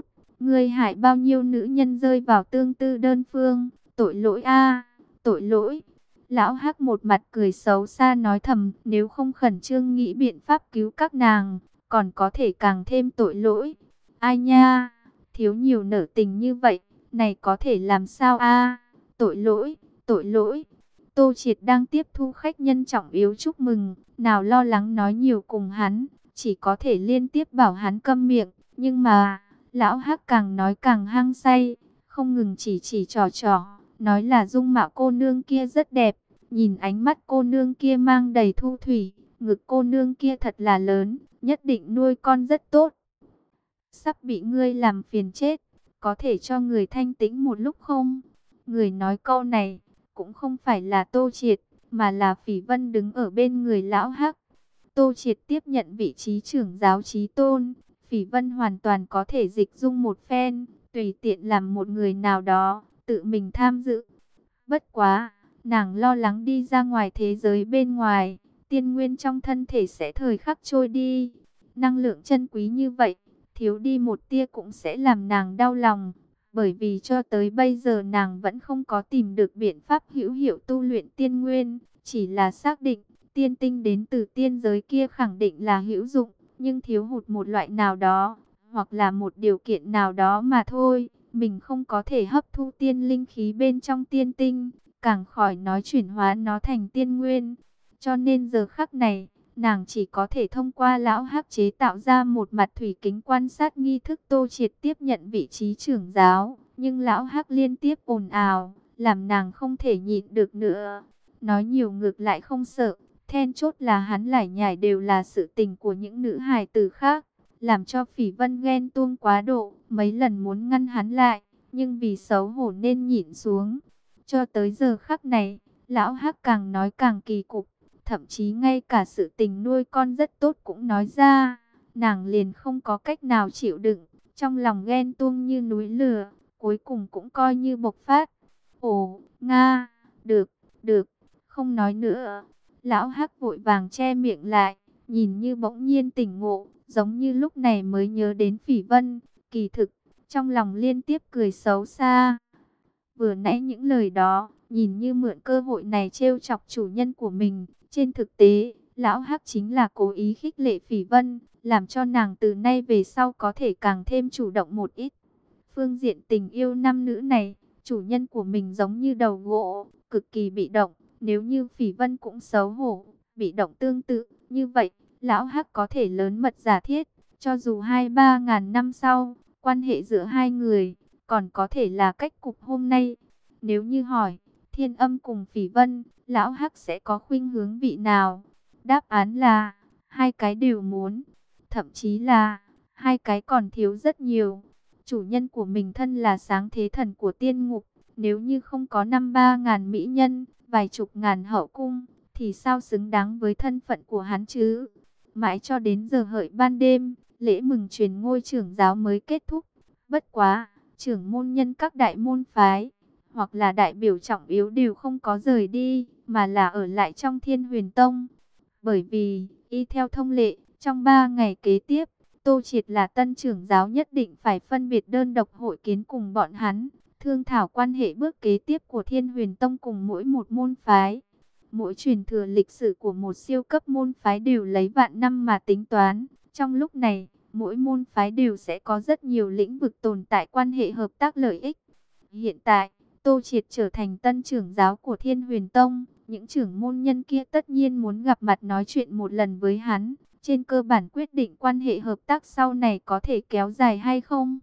Ngươi hại bao nhiêu nữ nhân rơi vào tương tư đơn phương, tội lỗi a, tội lỗi. Lão Hắc một mặt cười xấu xa nói thầm, nếu không khẩn trương nghĩ biện pháp cứu các nàng, còn có thể càng thêm tội lỗi. Ai nha, thiếu nhiều nở tình như vậy, này có thể làm sao a? Tội lỗi, tội lỗi. Tô Triệt đang tiếp thu khách nhân trọng yếu chúc mừng, nào lo lắng nói nhiều cùng hắn, chỉ có thể liên tiếp bảo hắn câm miệng, nhưng mà Lão Hắc càng nói càng hăng say, không ngừng chỉ chỉ trò trò, nói là dung mạo cô nương kia rất đẹp, nhìn ánh mắt cô nương kia mang đầy thu thủy, ngực cô nương kia thật là lớn, nhất định nuôi con rất tốt. Sắp bị ngươi làm phiền chết, có thể cho người thanh tĩnh một lúc không? Người nói câu này cũng không phải là Tô Triệt, mà là Phỉ Vân đứng ở bên người Lão Hắc. Tô Triệt tiếp nhận vị trí trưởng giáo chí tôn, Phỉ Vân hoàn toàn có thể dịch dung một phen, tùy tiện làm một người nào đó, tự mình tham dự. Bất quá, nàng lo lắng đi ra ngoài thế giới bên ngoài, tiên nguyên trong thân thể sẽ thời khắc trôi đi. Năng lượng chân quý như vậy, thiếu đi một tia cũng sẽ làm nàng đau lòng. Bởi vì cho tới bây giờ nàng vẫn không có tìm được biện pháp hữu hiệu tu luyện tiên nguyên, chỉ là xác định tiên tinh đến từ tiên giới kia khẳng định là hữu dụng, nhưng thiếu hụt một loại nào đó, hoặc là một điều kiện nào đó mà thôi. Mình không có thể hấp thu tiên linh khí bên trong tiên tinh, càng khỏi nói chuyển hóa nó thành tiên nguyên. Cho nên giờ khắc này, nàng chỉ có thể thông qua Lão Hắc chế tạo ra một mặt thủy kính quan sát nghi thức Tô Triệt tiếp nhận vị trí trưởng giáo. Nhưng Lão Hắc liên tiếp ồn ào, làm nàng không thể nhịn được nữa. Nói nhiều ngược lại không sợ, then chốt là hắn lải nhải đều là sự tình của những nữ hài tử khác, làm cho Phỉ Vân ghen tuông quá độ, mấy lần muốn ngăn hắn lại, nhưng vì xấu hổ nên nhịn xuống. Cho tới giờ khắc này, Lão Hắc càng nói càng kỳ cục, thậm chí ngay cả sự tình nuôi con rất tốt cũng nói ra. Nàng liền không có cách nào chịu đựng, trong lòng ghen tuông như núi lửa, cuối cùng cũng coi như bộc phát. Ồ, Nga, được, được, không nói nữa. Lão Hắc vội vàng che miệng lại, nhìn như bỗng nhiên tỉnh ngộ, giống như lúc này mới nhớ đến Phỉ Vân. Kỳ thực, trong lòng liên tiếp cười xấu xa. Vừa nãy những lời đó, nhìn như mượn cơ hội này trêu chọc chủ nhân của mình. Trên thực tế, Lão Hắc chính là cố ý khích lệ Phỉ Vân, làm cho nàng từ nay về sau có thể càng thêm chủ động một ít. Phương diện tình yêu nam nữ này, chủ nhân của mình giống như đầu gỗ, cực kỳ bị động. Nếu như Phỉ Vân cũng xấu hổ, bị động tương tự, như vậy, Lão Hắc có thể lớn mật giả thiết, cho dù hai ba ngàn năm sau, quan hệ giữa hai người, còn có thể là cách cục hôm nay. Nếu như hỏi, Thiên Âm cùng Phỉ Vân, Lão Hắc sẽ có khuynh hướng vị nào? Đáp án là, hai cái đều muốn, thậm chí là, hai cái còn thiếu rất nhiều. Chủ nhân của mình thân là sáng thế thần của tiên ngục, nếu như không có năm ba ngàn mỹ nhân, vài chục ngàn hậu cung, thì sao xứng đáng với thân phận của hắn chứ? Mãi cho đến giờ hợi ban đêm, lễ mừng truyền ngôi trưởng giáo mới kết thúc. Bất quá, trưởng môn nhân các đại môn phái, hoặc là đại biểu trọng yếu đều không có rời đi, mà là ở lại trong Thiên Huyền Tông. Bởi vì, y theo thông lệ, trong ba ngày kế tiếp, Tô Triệt là tân trưởng giáo nhất định phải phân biệt đơn độc hội kiến cùng bọn hắn, thương thảo quan hệ bước kế tiếp của Thiên Huyền Tông cùng mỗi một môn phái. Mỗi truyền thừa lịch sử của một siêu cấp môn phái đều lấy vạn năm mà tính toán. Trong lúc này, mỗi môn phái đều sẽ có rất nhiều lĩnh vực tồn tại quan hệ hợp tác lợi ích. Hiện tại, Tô Triệt trở thành tân trưởng giáo của Thiên Huyền Tông. Những trưởng môn nhân kia tất nhiên muốn gặp mặt nói chuyện một lần với hắn. Trên cơ bản quyết định quan hệ hợp tác sau này có thể kéo dài hay không.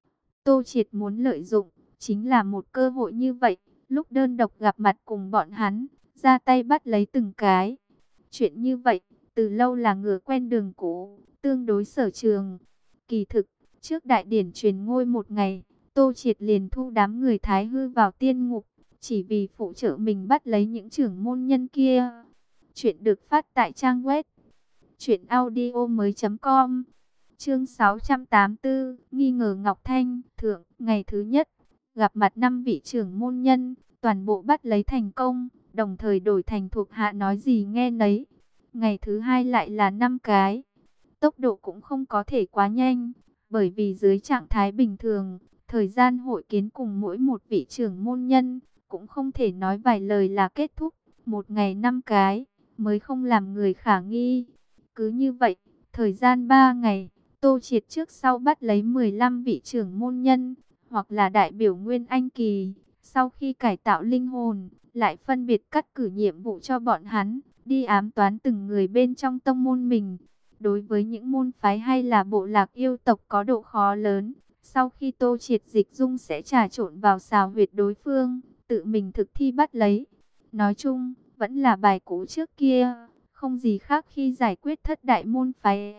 Tô Triệt muốn lợi dụng, chính là một cơ hội như vậy. Lúc đơn độc gặp mặt cùng bọn hắn, ra tay bắt lấy từng cái. Chuyện như vậy, từ lâu là ngựa quen đường cũ, tương đối sở trường. Kỳ thực, trước đại điển truyền ngôi một ngày, Tô Triệt liền thu đám người Thái Hư vào tiên ngục, chỉ vì phụ trợ mình bắt lấy những trưởng môn nhân kia. Chuyện được phát tại trang web truyện audio mới chấm com. Chương sáu trăm tám mươi tư, nghi ngờ Ngọc Thanh, thượng, ngày thứ nhất, gặp mặt năm vị trưởng môn nhân, toàn bộ bắt lấy thành công, đồng thời đổi thành thuộc hạ nói gì nghe nấy. Ngày thứ hai lại là năm cái. Tốc độ cũng không có thể quá nhanh, Bởi vì dưới trạng thái bình thường, thời gian hội kiến cùng mỗi một vị trưởng môn nhân, cũng không thể nói vài lời là kết thúc, một ngày năm cái, mới không làm người khả nghi. Cứ như vậy, thời gian ba ngày, Tô Triệt trước sau bắt lấy mười lăm vị trưởng môn nhân, hoặc là đại biểu Nguyên Anh Kỳ. Sau khi cải tạo linh hồn, lại phân biệt cắt cử nhiệm vụ cho bọn hắn, đi ám toán từng người bên trong tông môn mình. Đối với những môn phái hay là bộ lạc yêu tộc có độ khó lớn, sau khi Tô Triệt dịch dung sẽ trà trộn vào xào huyệt đối phương, tự mình thực thi bắt lấy. Nói chung, vẫn là bài cũ trước kia, không gì khác khi giải quyết thất đại môn phái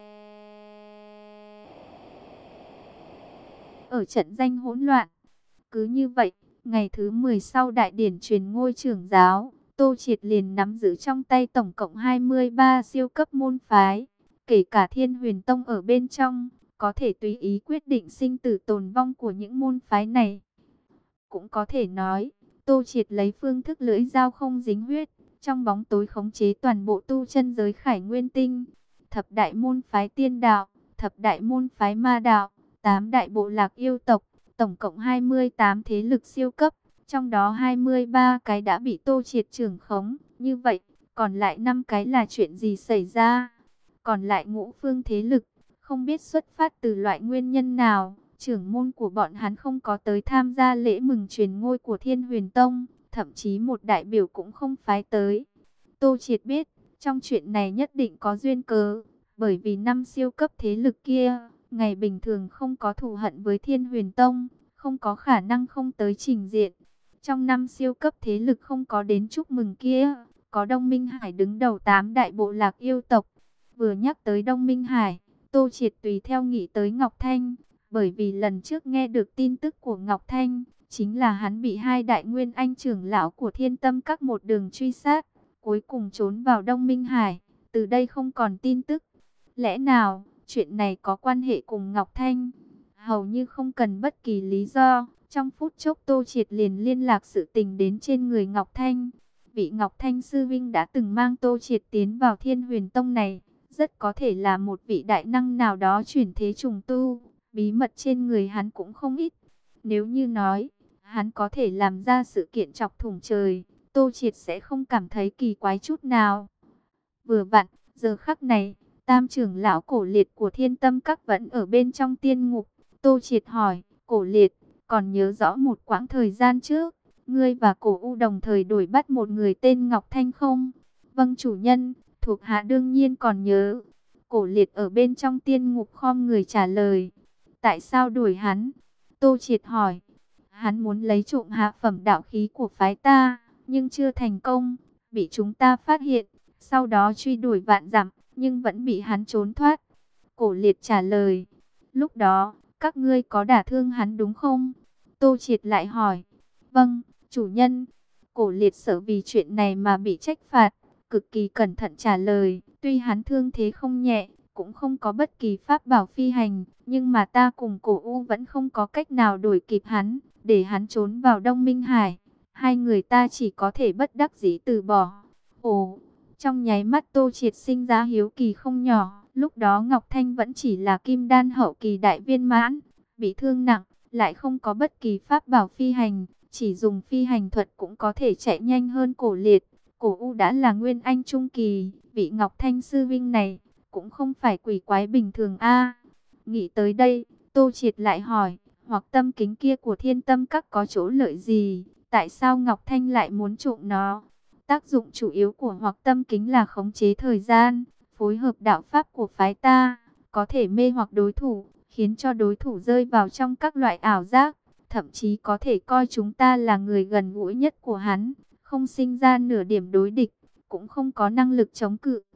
ở trận danh hỗn loạn. Cứ như vậy, ngày thứ mười sau đại điển truyền ngôi trưởng giáo, Tô Triệt liền nắm giữ trong tay tổng cộng hai mươi ba siêu cấp môn phái, kể cả Thiên Huyền Tông ở bên trong, có thể tùy ý quyết định sinh tử tồn vong của những môn phái này. Cũng có thể nói, Tô Triệt lấy phương thức lưỡi dao không dính huyết, trong bóng tối khống chế toàn bộ tu chân giới Khải Nguyên Tinh. Thập đại môn phái tiên đạo, thập đại môn phái ma đạo, tám đại bộ lạc yêu tộc, tổng cộng hai mươi tám thế lực siêu cấp, trong đó hai mươi ba cái đã bị Tô Triệt trưởng khống. Như vậy, còn lại năm cái là chuyện gì xảy ra? Còn lại ngũ phương thế lực, không biết xuất phát từ loại nguyên nhân nào, trưởng môn của bọn hắn không có tới tham gia lễ mừng truyền ngôi của Thiên Huyền Tông, thậm chí một đại biểu cũng không phái tới. Tô Triệt biết, trong chuyện này nhất định có duyên cớ, bởi vì năm siêu cấp thế lực kia, ngày bình thường không có thù hận với Thiên Huyền Tông, không có khả năng không tới trình diện. Trong năm siêu cấp thế lực không có đến chúc mừng kia, có Đông Minh Hải đứng đầu tám đại bộ lạc yêu tộc. Vừa nhắc tới Đông Minh Hải, Tô Triệt tùy theo nghĩ tới Ngọc Thanh, bởi vì lần trước nghe được tin tức của Ngọc Thanh, chính là hắn bị hai đại nguyên anh trưởng lão của Thiên Tâm Các một đường truy sát, cuối cùng trốn vào Đông Minh Hải, từ đây không còn tin tức. Lẽ nào, chuyện này có quan hệ cùng Ngọc Thanh? Hầu như không cần bất kỳ lý do, trong phút chốc Tô Triệt liền liên lạc sự tình đến trên người Ngọc Thanh. Vị Ngọc Thanh sư vinh đã từng mang Tô Triệt tiến vào Thiên Huyền Tông này, rất có thể là một vị đại năng nào đó chuyển thế trùng tu, bí mật trên người hắn cũng không ít. Nếu như nói, hắn có thể làm ra sự kiện chọc thủng trời, Tô Triệt sẽ không cảm thấy kỳ quái chút nào. Vừa vặn, giờ khắc này, tam trưởng lão Cổ Liệt của Thiên Tâm Các vẫn ở bên trong tiên ngục. Tô Triệt hỏi, Cổ Liệt, còn nhớ rõ một quãng thời gian trước, ngươi và Cổ U đồng thời đuổi bắt một người tên Ngọc Thanh không? Vâng chủ nhân, thuộc hạ đương nhiên còn nhớ. Cổ Liệt ở bên trong tiên ngục khom người trả lời. Tại sao đuổi hắn? Tô Triệt hỏi. Hắn muốn lấy trộm hạ phẩm đạo khí của phái ta, nhưng chưa thành công, bị chúng ta phát hiện, sau đó truy đuổi vạn dặm, nhưng vẫn bị hắn trốn thoát. Cổ Liệt trả lời. Lúc đó, các ngươi có đả thương hắn đúng không? Tô Triệt lại hỏi. Vâng, chủ nhân. Cổ Liệt sợ vì chuyện này mà bị trách phạt, cực kỳ cẩn thận trả lời. Tuy hắn thương thế không nhẹ, cũng không có bất kỳ pháp bảo phi hành, nhưng mà ta cùng Cổ U vẫn không có cách nào đuổi kịp hắn, để hắn trốn vào Đông Minh Hải. Hai người ta chỉ có thể bất đắc dĩ từ bỏ. Ồ, trong nháy mắt Tô Triệt sinh ra hiếu kỳ không nhỏ. Lúc đó Ngọc Thanh vẫn chỉ là kim đan hậu kỳ đại viên mãn, bị thương nặng, lại không có bất kỳ pháp bảo phi hành, chỉ dùng phi hành thuật cũng có thể chạy nhanh hơn Cổ Liệt. Cổ U đã là nguyên anh trung kỳ, vị Ngọc Thanh sư vinh này cũng không phải quỷ quái bình thường a. Nghĩ tới đây, Tô Triệt lại hỏi, hoặc tâm kính kia của Thiên Tâm Các có chỗ lợi gì? Tại sao Ngọc Thanh lại muốn trộm nó? Tác dụng chủ yếu của hoặc tâm kính là khống chế thời gian, phối hợp đạo pháp của phái ta, có thể mê hoặc đối thủ, khiến cho đối thủ rơi vào trong các loại ảo giác, thậm chí có thể coi chúng ta là người gần gũi nhất của hắn, không sinh ra nửa điểm đối địch, cũng không có năng lực chống cự.